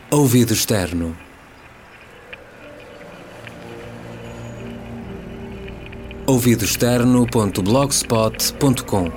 Ouvido externo. ouvidoexterno.blogspot.com.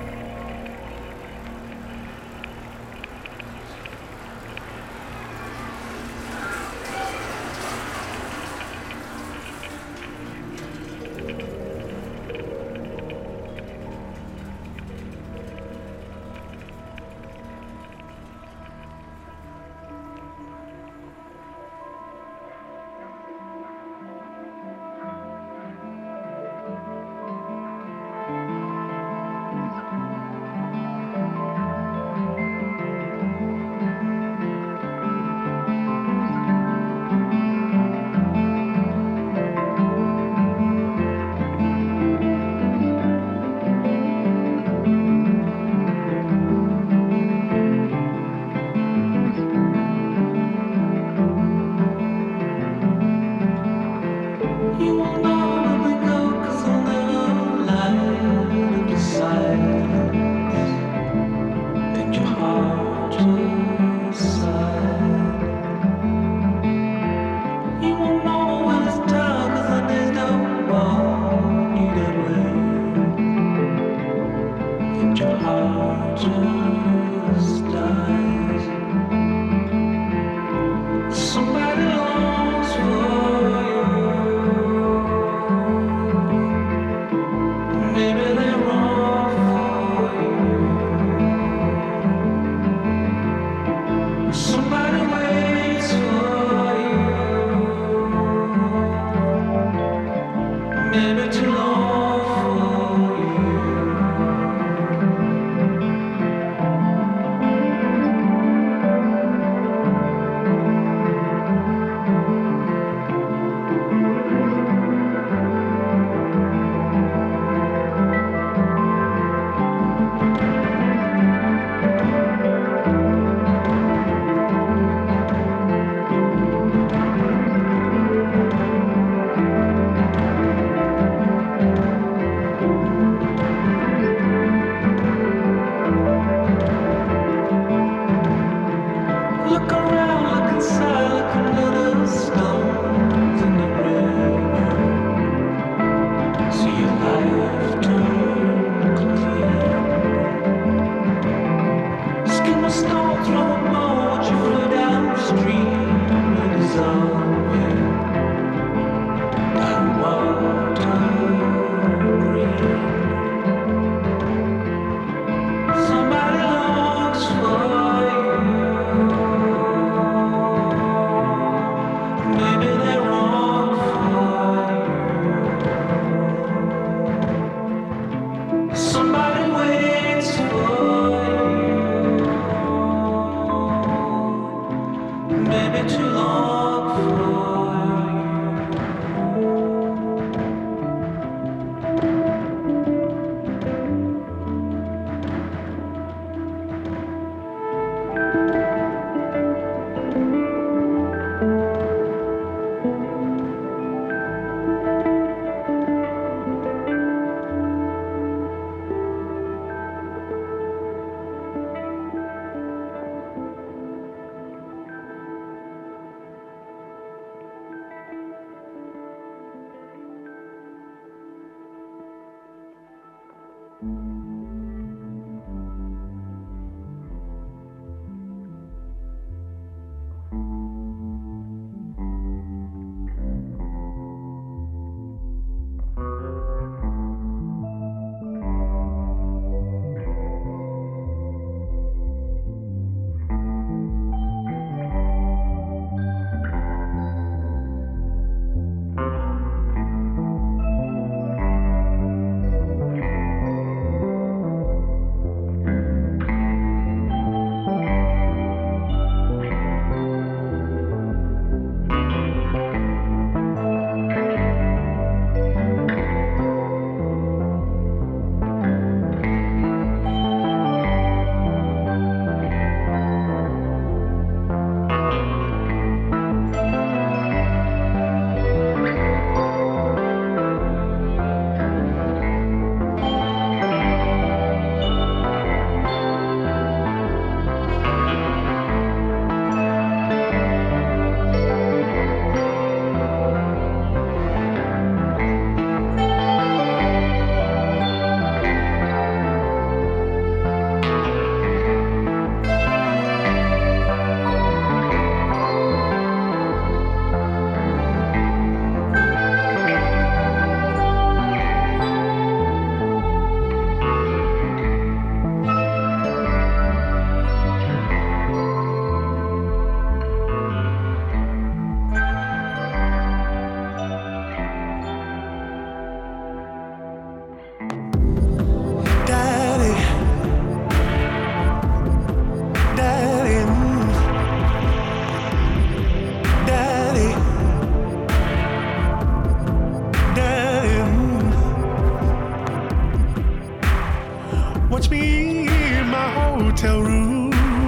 Watch me in my hotel room.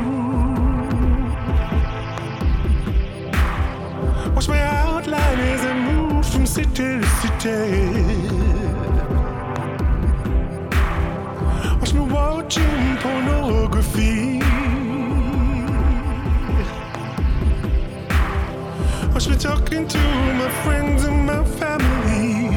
Watch my outline as I move from city to city. Watch me watching pornography. Watch me talking to my friends and my family.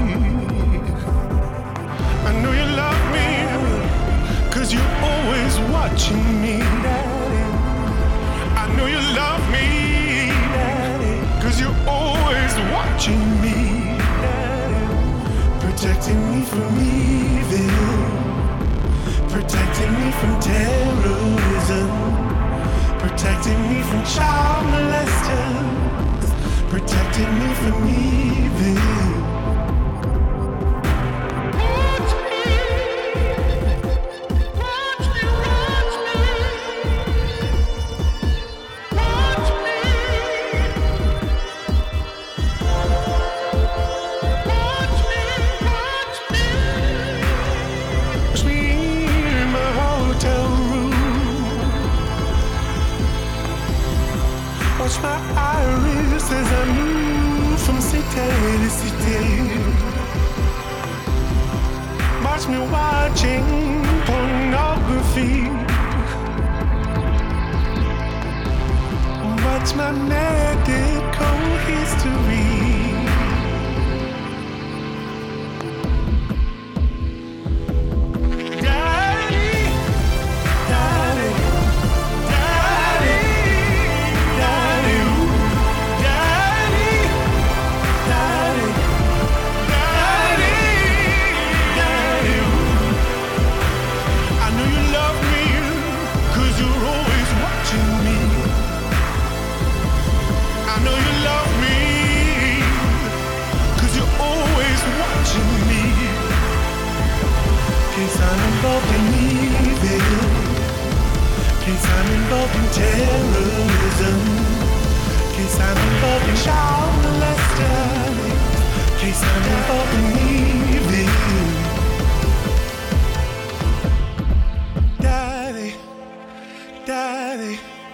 I know you love me, 'cause you're always watching me, Daddy. I know you love me, Daddy, 'cause you're always watching me, Daddy. Protecting me from evil, protecting me from terrorism, protecting me from child molesters, protecting me from evil. My iris as I move from city to city. Watch me watching pornography. Watch my medical history. I'm involved in evil, case I'm involved in terrorism, case I'm involved in child molesting, case I'm involved in evil. Daddy, Daddy.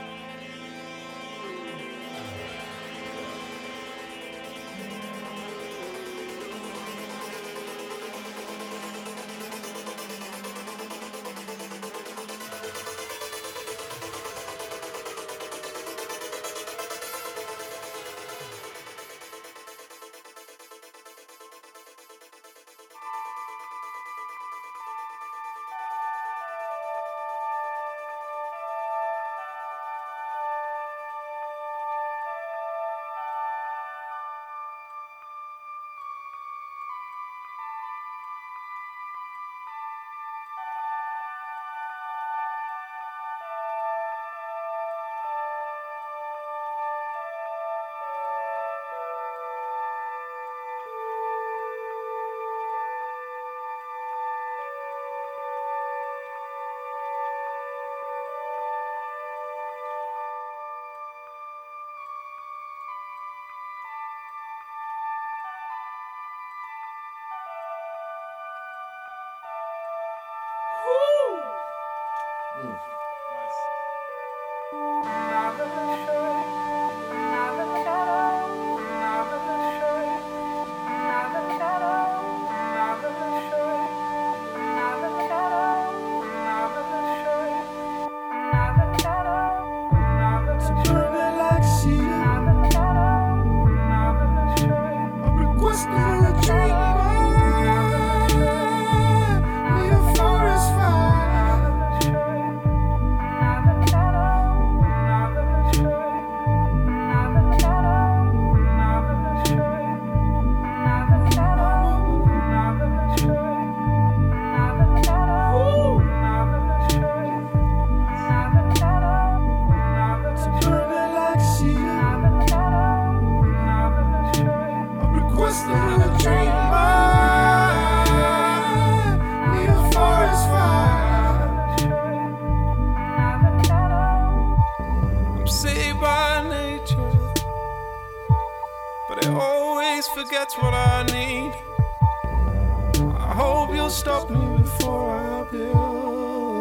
Forgets what I need. I hope you'll stop me before I build.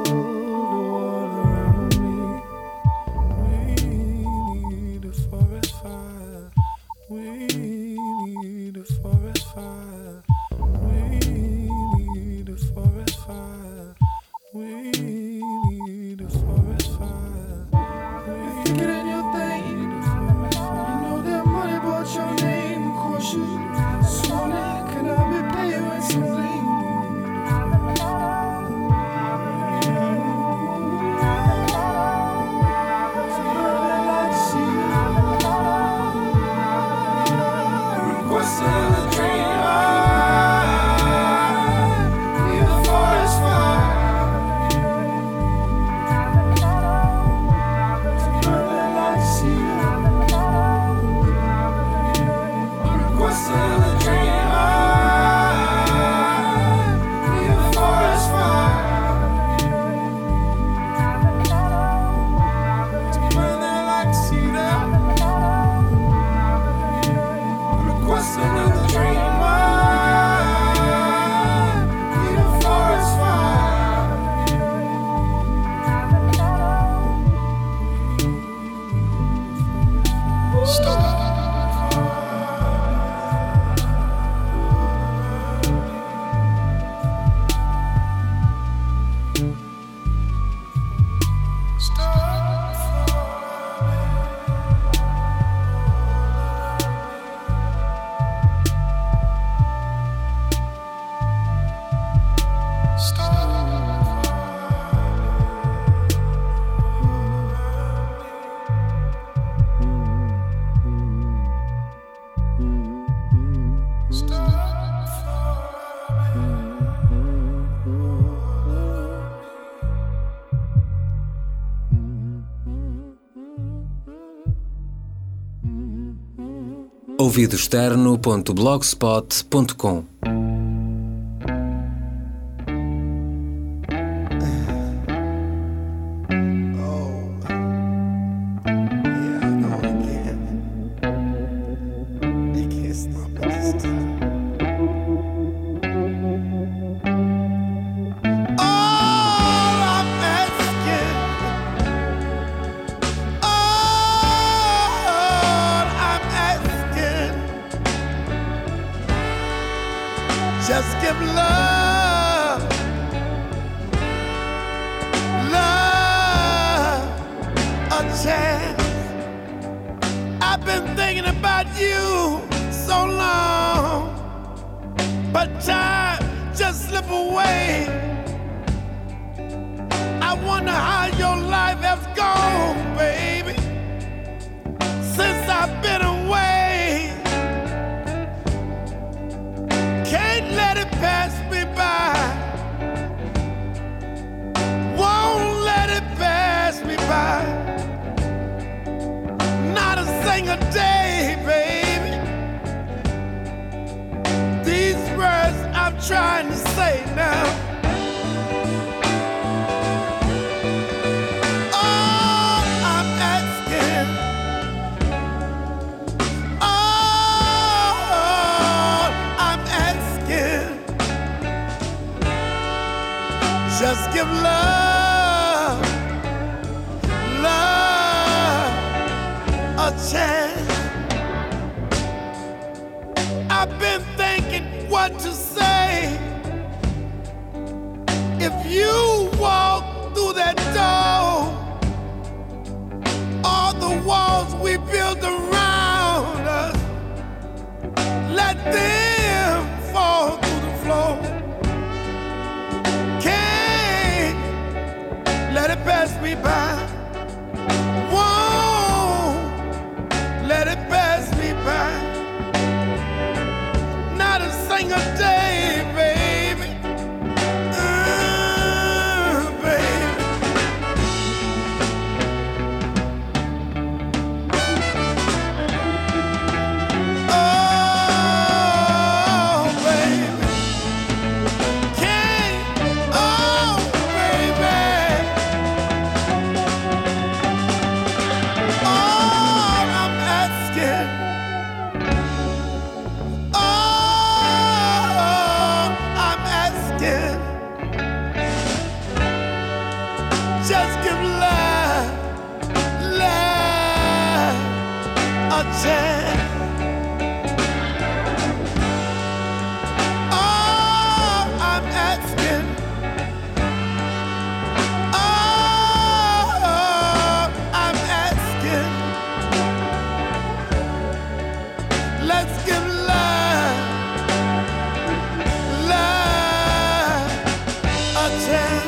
ouvidoexterno.blogspot.com. Just give love, love a chance. I've been thinking about you so long, but time just slip away. I wonder how your life has gone, baby, since I've been away. Can't let it pass me by. Won't let it pass me by. Not a single day, baby. These words I'm trying to say now. All I'm asking, just give love, love a chance. I've been thinking what to say. If you walk through that door, all the walls we built around us, let them fall through the floor. Let it pass me by. Won't let it pass me by. Not a single day, baby. Baby. Oh, baby. Can't, oh, baby. Just give love, love a chance. All I'm asking, all I'm asking, let's give love, love a chance.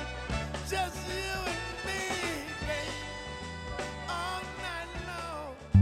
Just you and me, baby, all night long.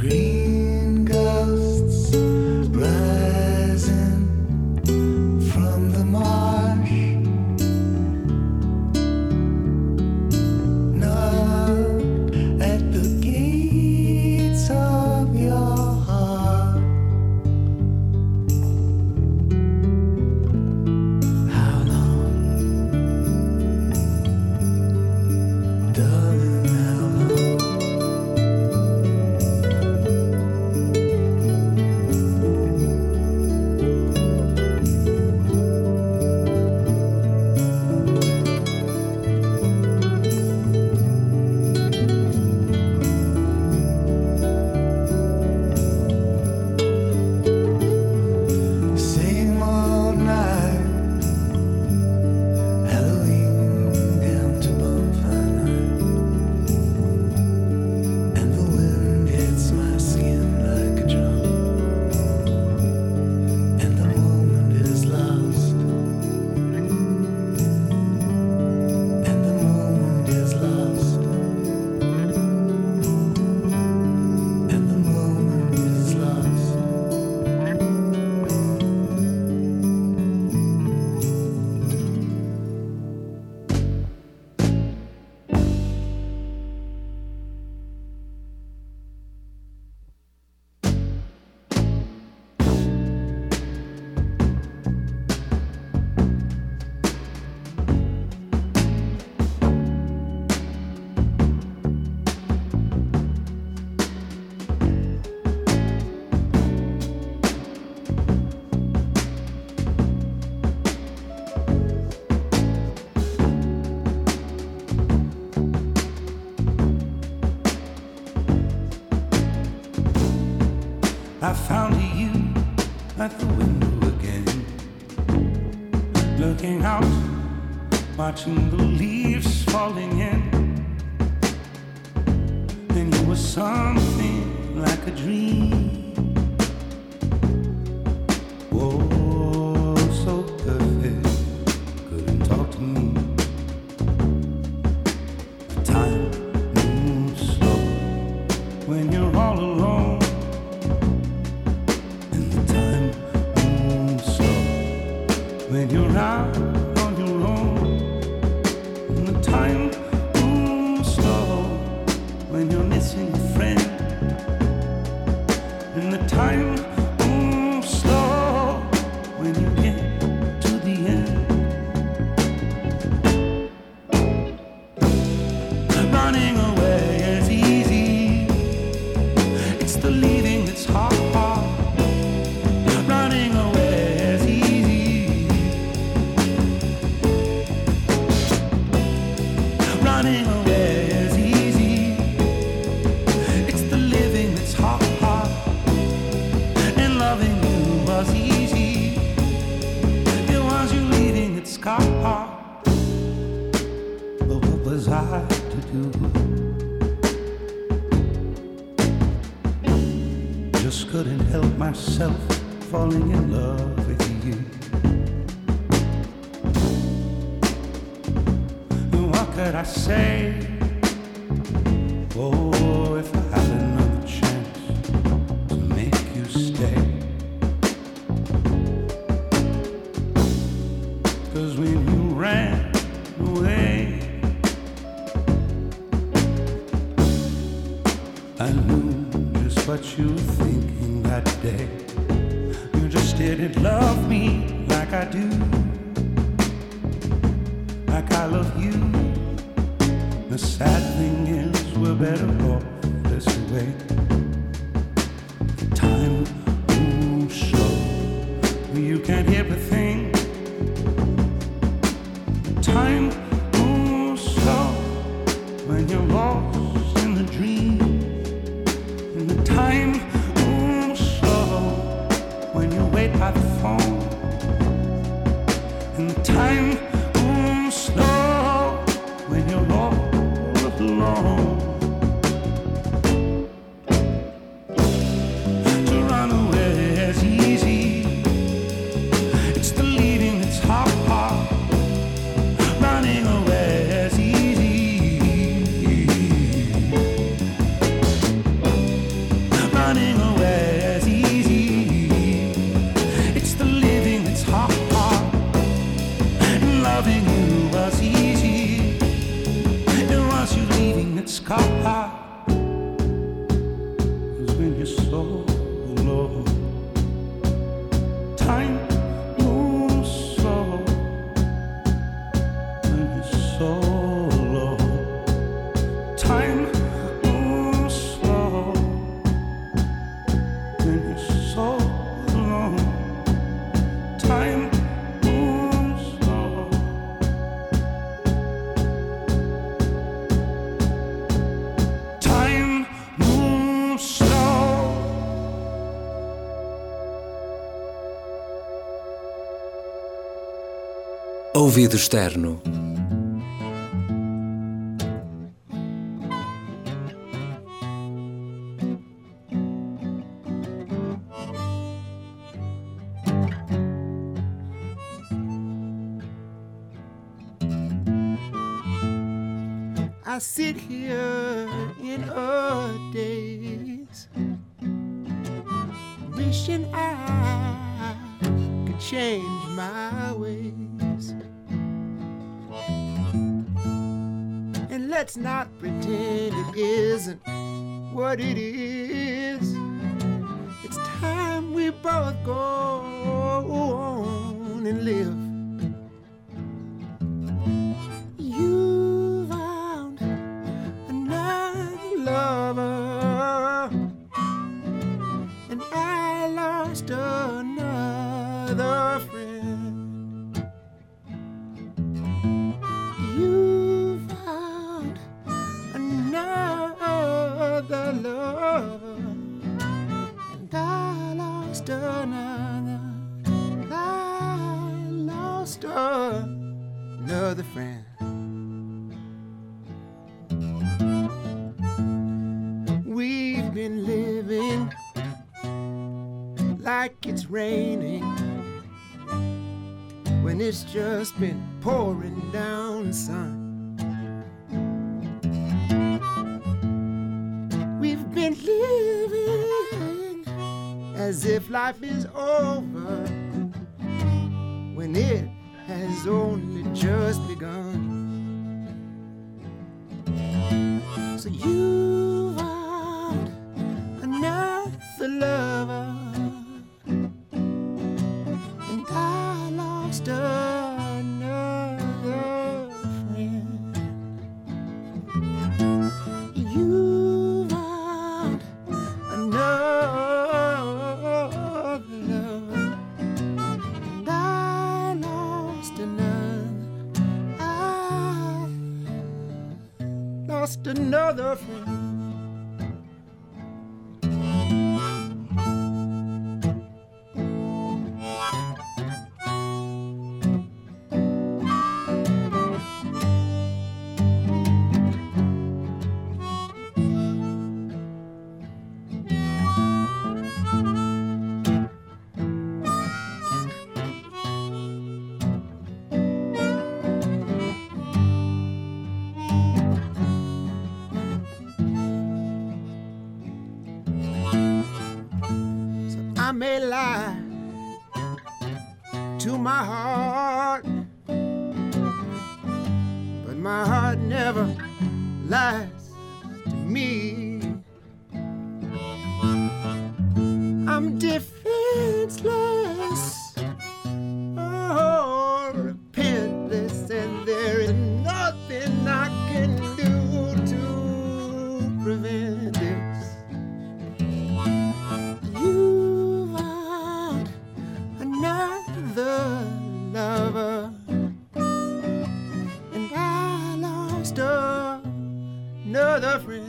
I found you at the window again, looking out, watching the leaves falling in. Then you were something like a dream. Oh, so perfect, couldn't talk to me. The time moves slow when you're all alone. When you're out on your own, and the time moves slow. When you're missing a friend, and the time moves slow. When you get to the end, running away is easy. It's the leaving that's hard. Running away is easy. Running away is easy. It's the living that's hard. And loving you was easy. It was you leaving that scarred. But what was I to do? Just couldn't help myself falling in love with you. What could I say? Oh, if I had another chance to make you stay. 'Cause when you ran away, I knew just what you were thinking that day. You just didn't love me like I do, like I love you. The sad thing is we're better off this way. Time moves slow, you can't hear a thing. Time moves slow when you're lost in the dream. And the time moves slow when you wait by the phone. And the time moves slow when you're all alone. running away is easy. It's the living that's hard, and loving you was easy. And once you're leaving, it's scar. Cause when you're so alone, time moves slow. When you're so alone, time moves slow. When you're so alone, time moves slow. Time moves slow. Ouvido externo. I sit here in our days, wishing I could change my ways. And let's not pretend it isn't what it is. It's time we both go on and live. You found another lover, and I lost another friend. You found another lover, and I lost another. I lost another friend. We've been living like it's raining when it's just been pouring down, sun. We've been living as if life is over when it has only just begun. So you found another lover, and I lost another friend. You found another lover, and I lost another. I lost another friend. I may lie to my heart, but my heart never lies to me. I'm defenseless, oh, repentless, and there is nothing I can do to prevent this. You found another lover, and I lost another friend.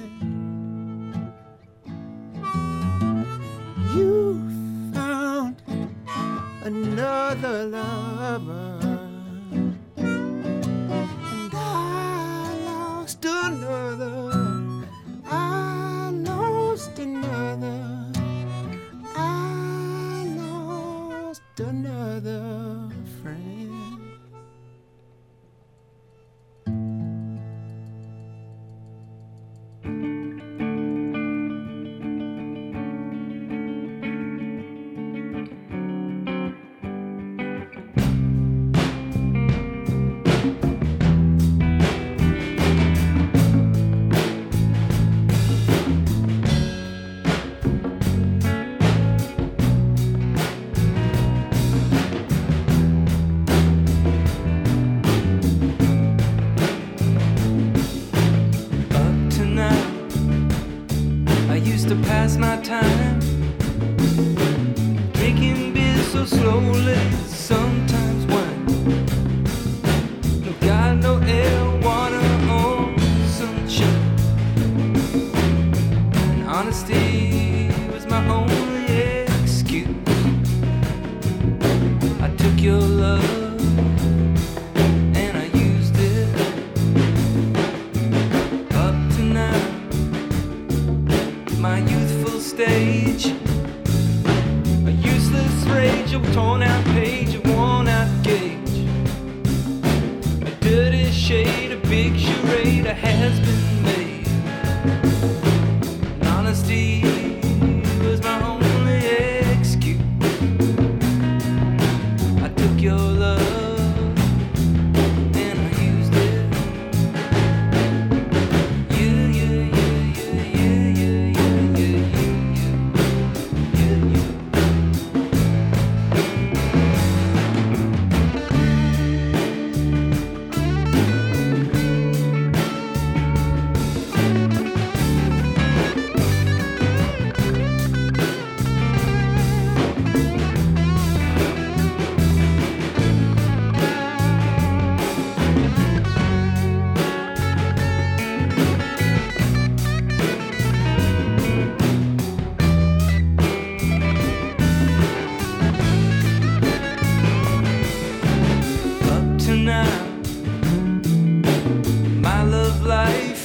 You found another lover, and I lost another. I lost another. I lost another friend. my time, drinking beer so slowly, sometimes wine. No God, no air, water, or sunshine. And honesty was my only excuse. I took your love and I used it. Up to now, my youthful stage, a useless rage, a torn out page, a worn out gauge, a dirty shade, a big charade, a has been made. And honesty was my only excuse. I took your love and I used it. Up to now, my love life,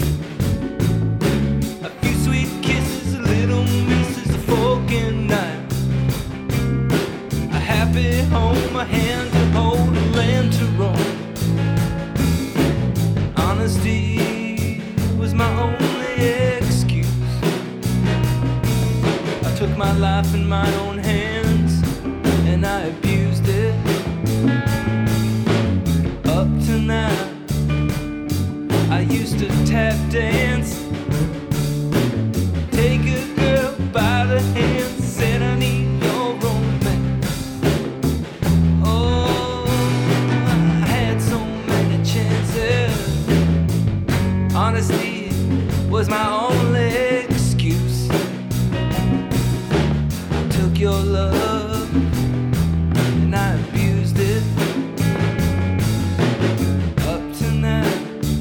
a few sweet kisses, a little misses, a fork and knife, a happy home, a hand to hold, a land to roam. Honesty was my only excuse. I took my life in my own hands and I abused it. Up to now, I used to tap dance, take a girl by the hand, said I need your romance. Oh, I had so many chances. Honesty was my only excuse. I took your love and I abused it. Up to now,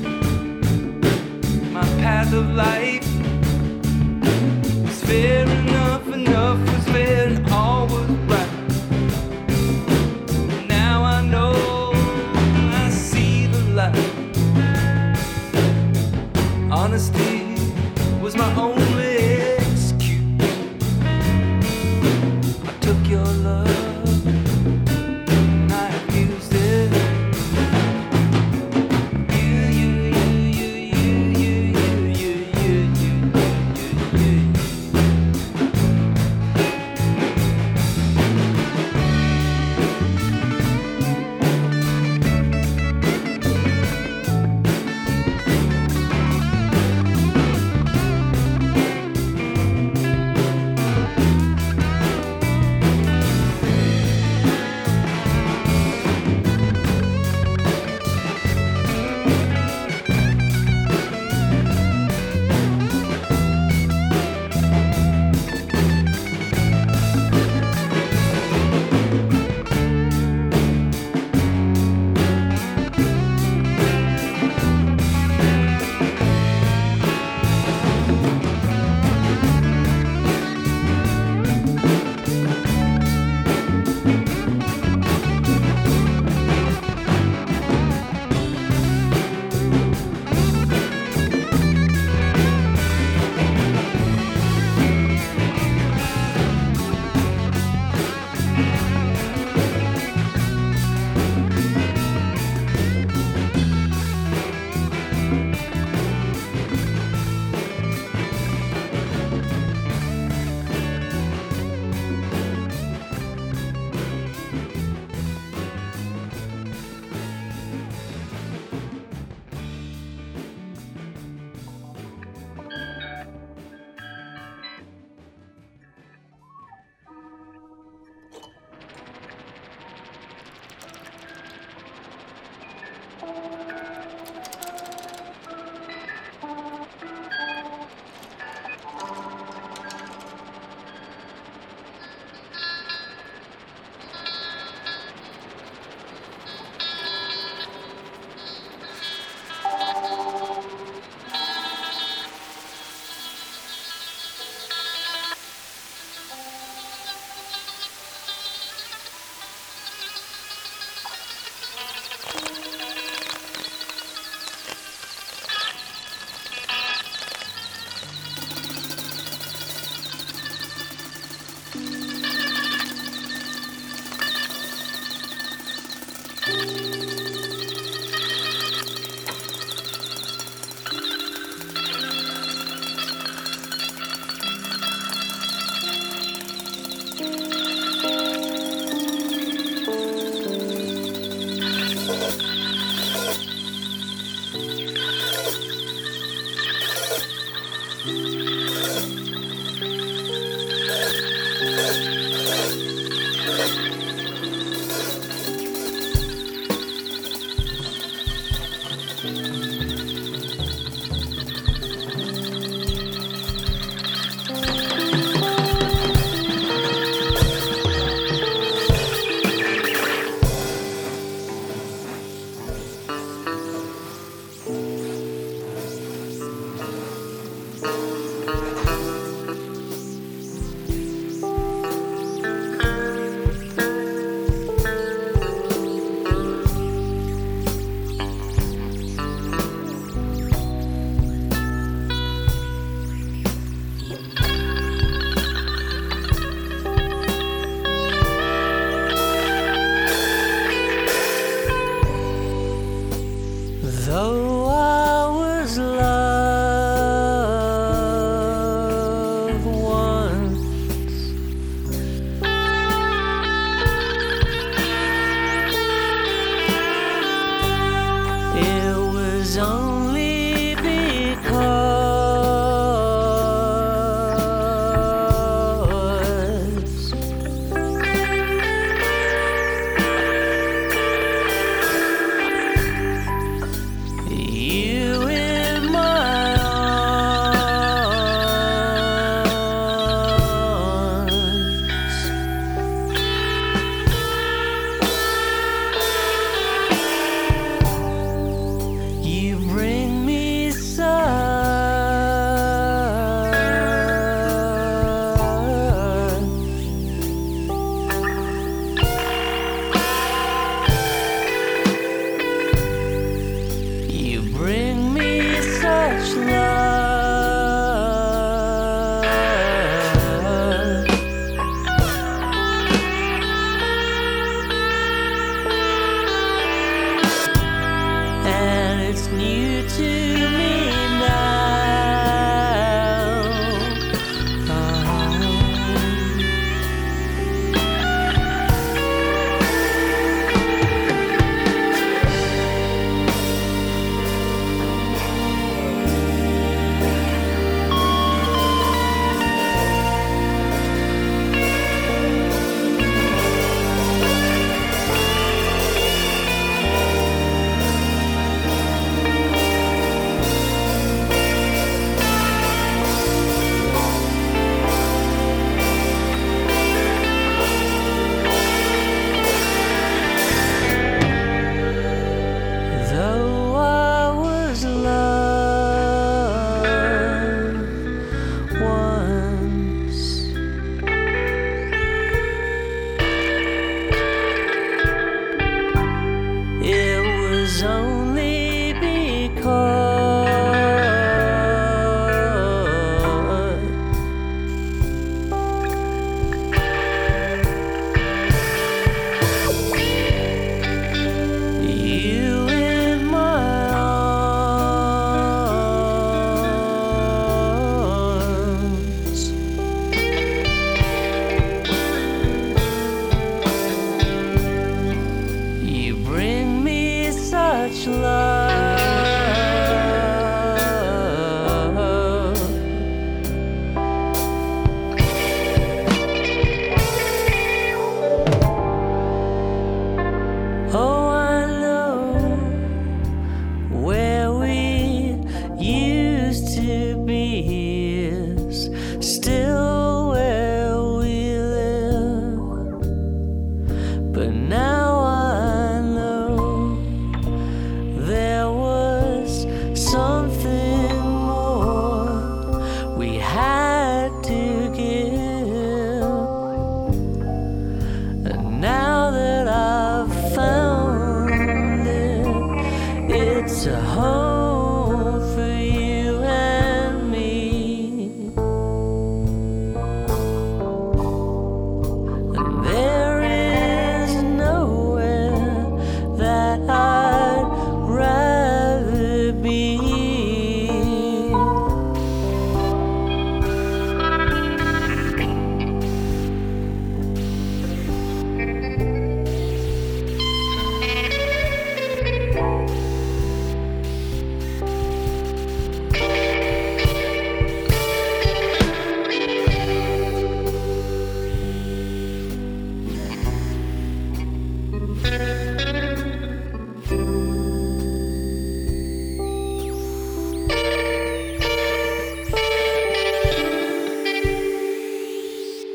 my path of life was fair enough, enough was fair, and all was right. Now I know, I see the light. Honesty was my only excuse. I took your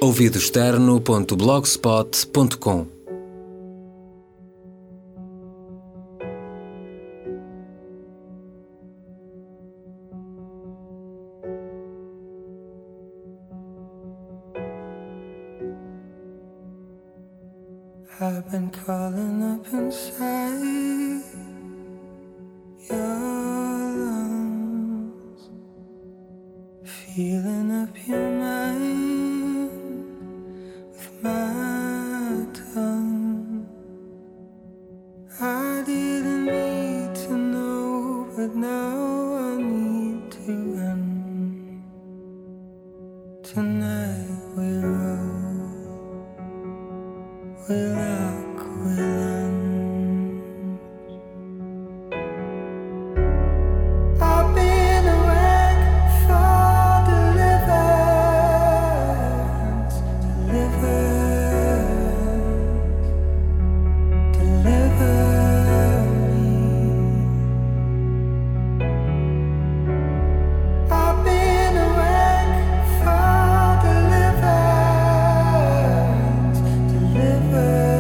ouvidoexterno.blogspot.com. I've been crawling up inside your lungs, feeling up your mind with my tongue. I didn't need to know, but now I need to run. Tonight we'll roll, we'll lock, we'll lunge. I've been a wreck for deliverance, deliver me. I've been a wreck for deliverance, deliver me.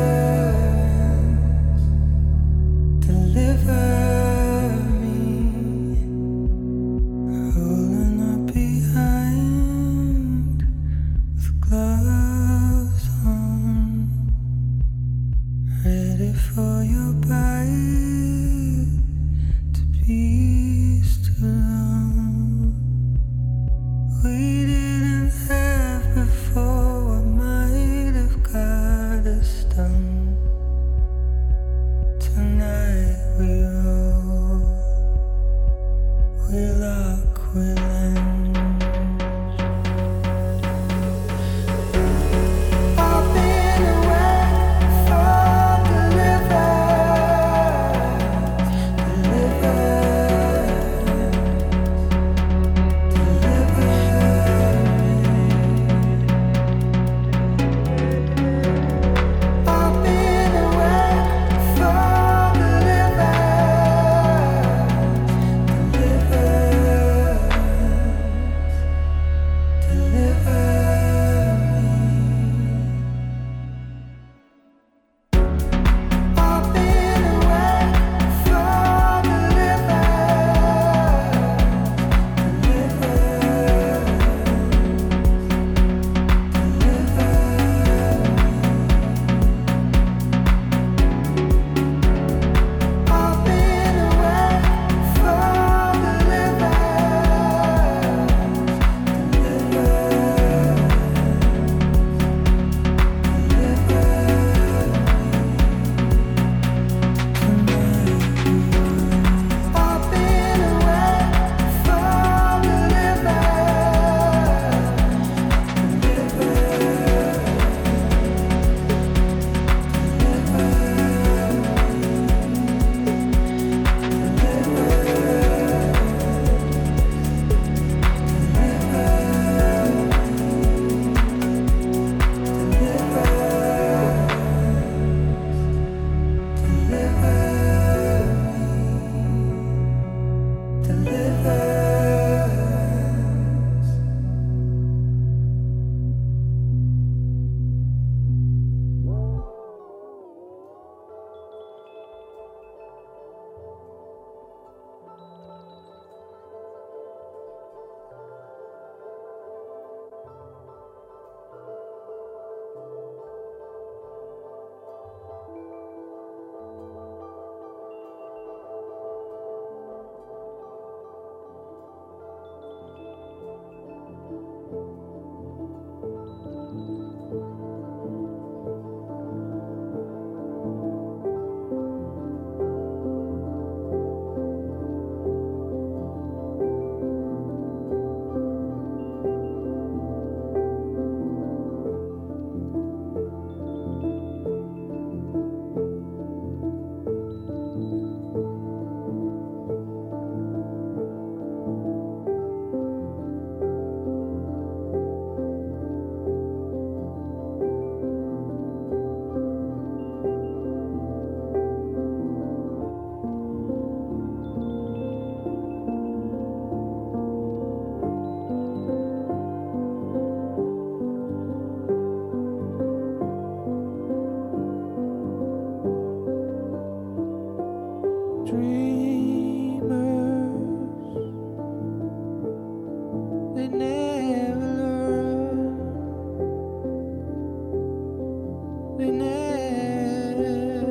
they never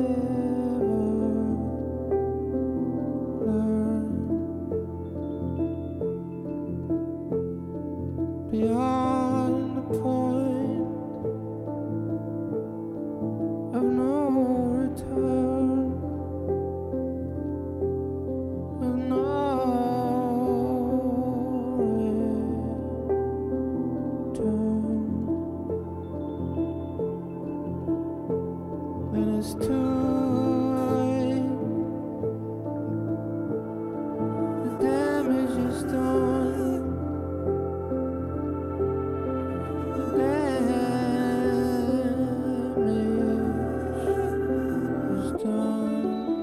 learn. Beyond the point of no return, of no return. When it's too late, the damage is done. The damage is done.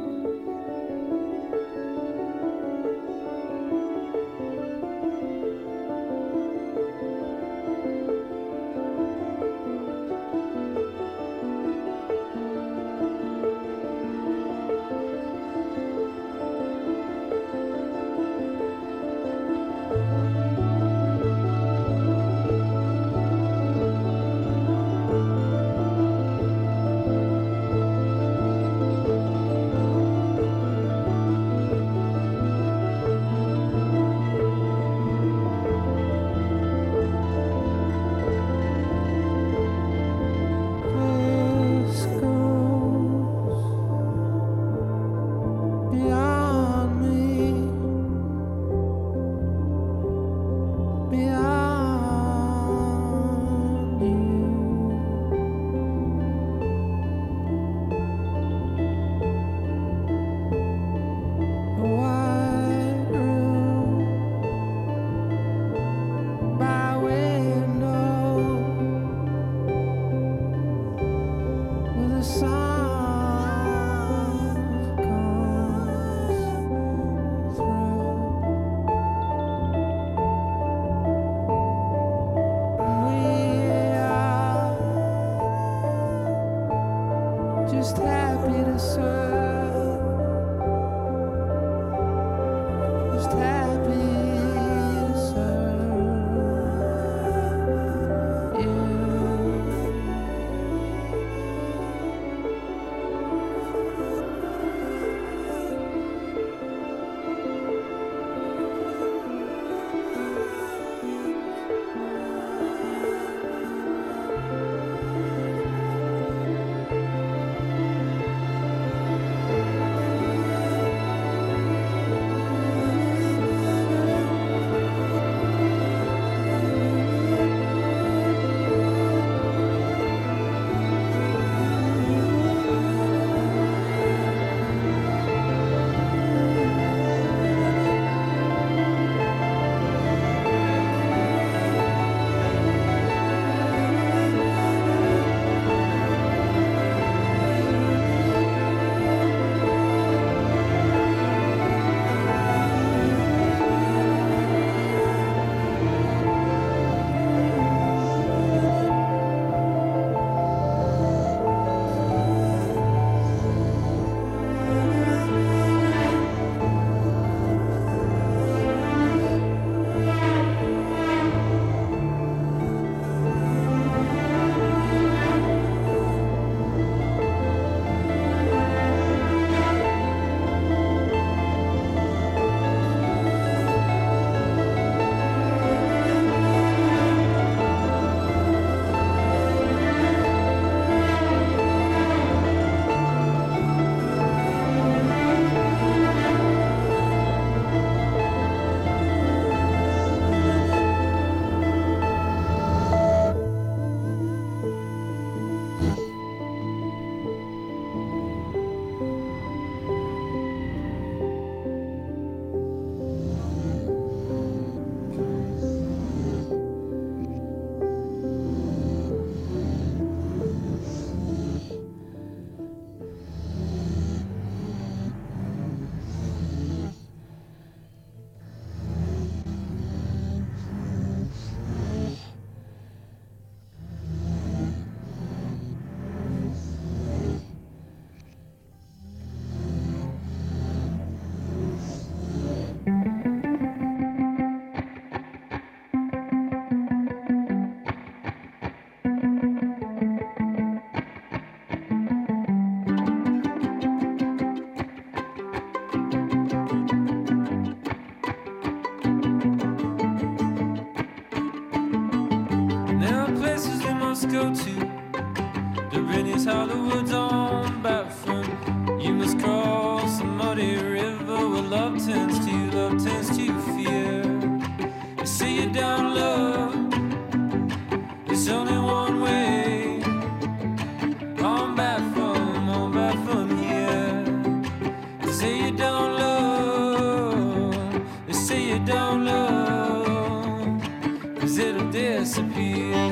This goes beyond me, beyond you. A wide room by window, where the sound comes through. We are just happy to serve, just happy to serve you. go to the Rennie's Hollywood's on Batfront. You must cross a muddy river where love tends to fear. They say you don't love, it's only one way. On back from here. They say you don't love, they say you don't love, 'cause it'll disappear.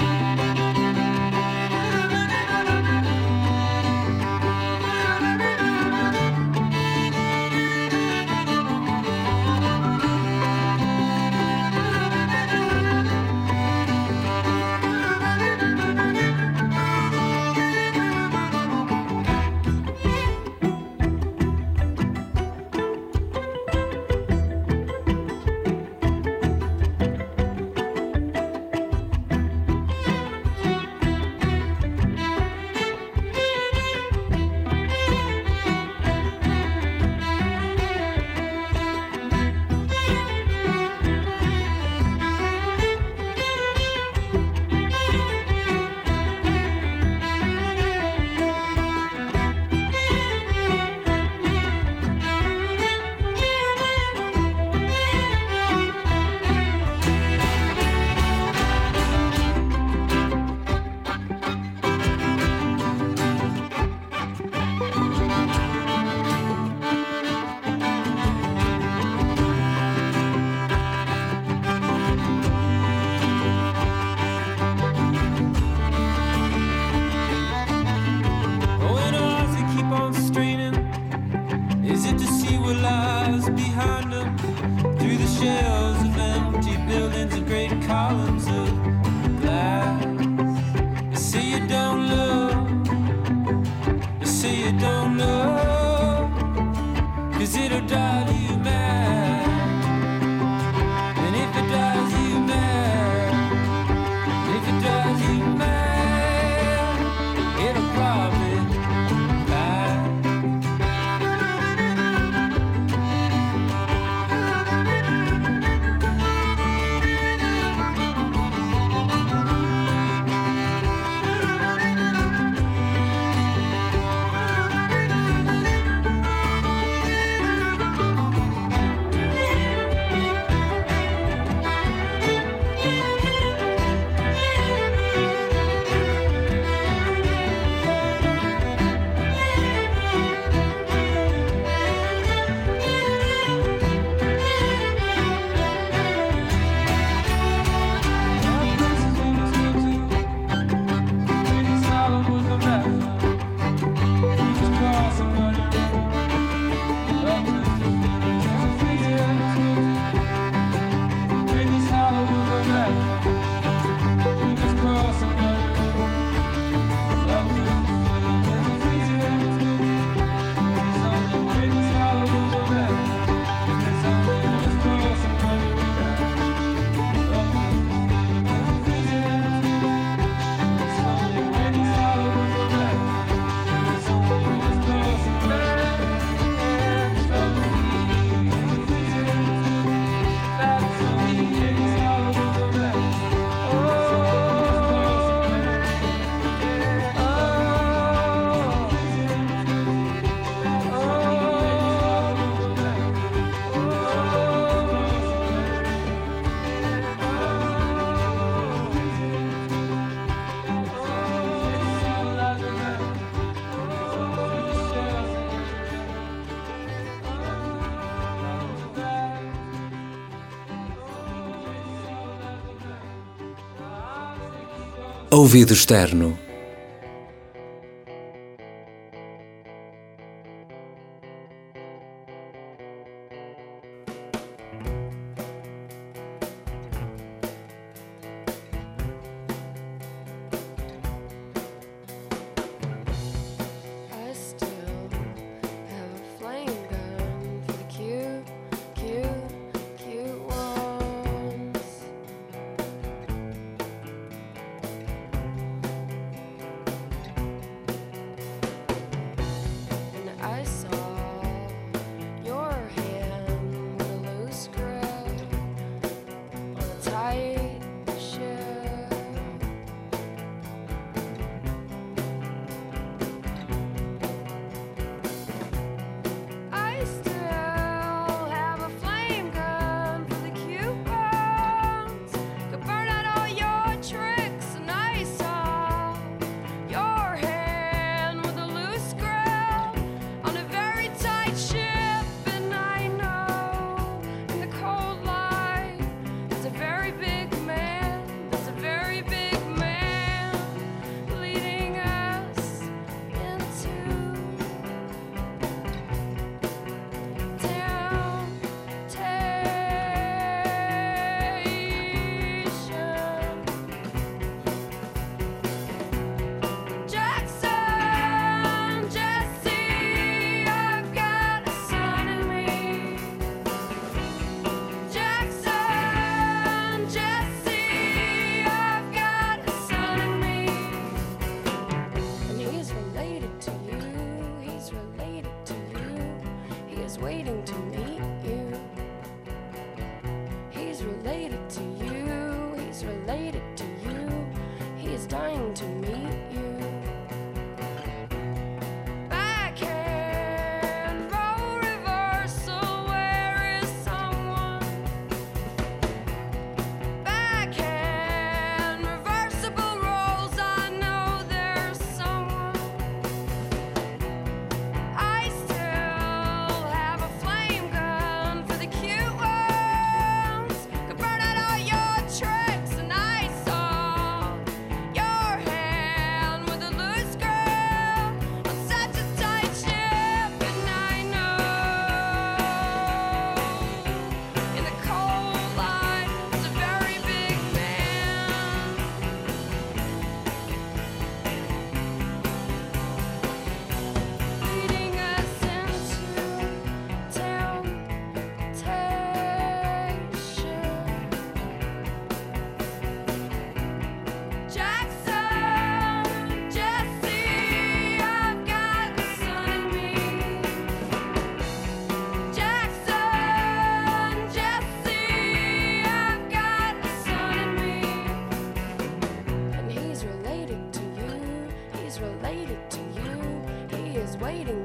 Ouvido externo. Cute ones. waiting to meet you. He's related to you. He's related to you. He is dying to meet you. Backhand roll reversal. Where is someone? Backhand reversible rolls. I know there's someone. I still have a flame gun for the cute ones. Could burn out all your tricks, and I saw your hand with a loose grip on such a tight ship. And I know in the cold light is a very big man, leading us into temptation. Jackson, Jesse, I've got the sun in me. Jackson, Jesse, I've got the sun in me. And he's related to you. He's related to you. He is waiting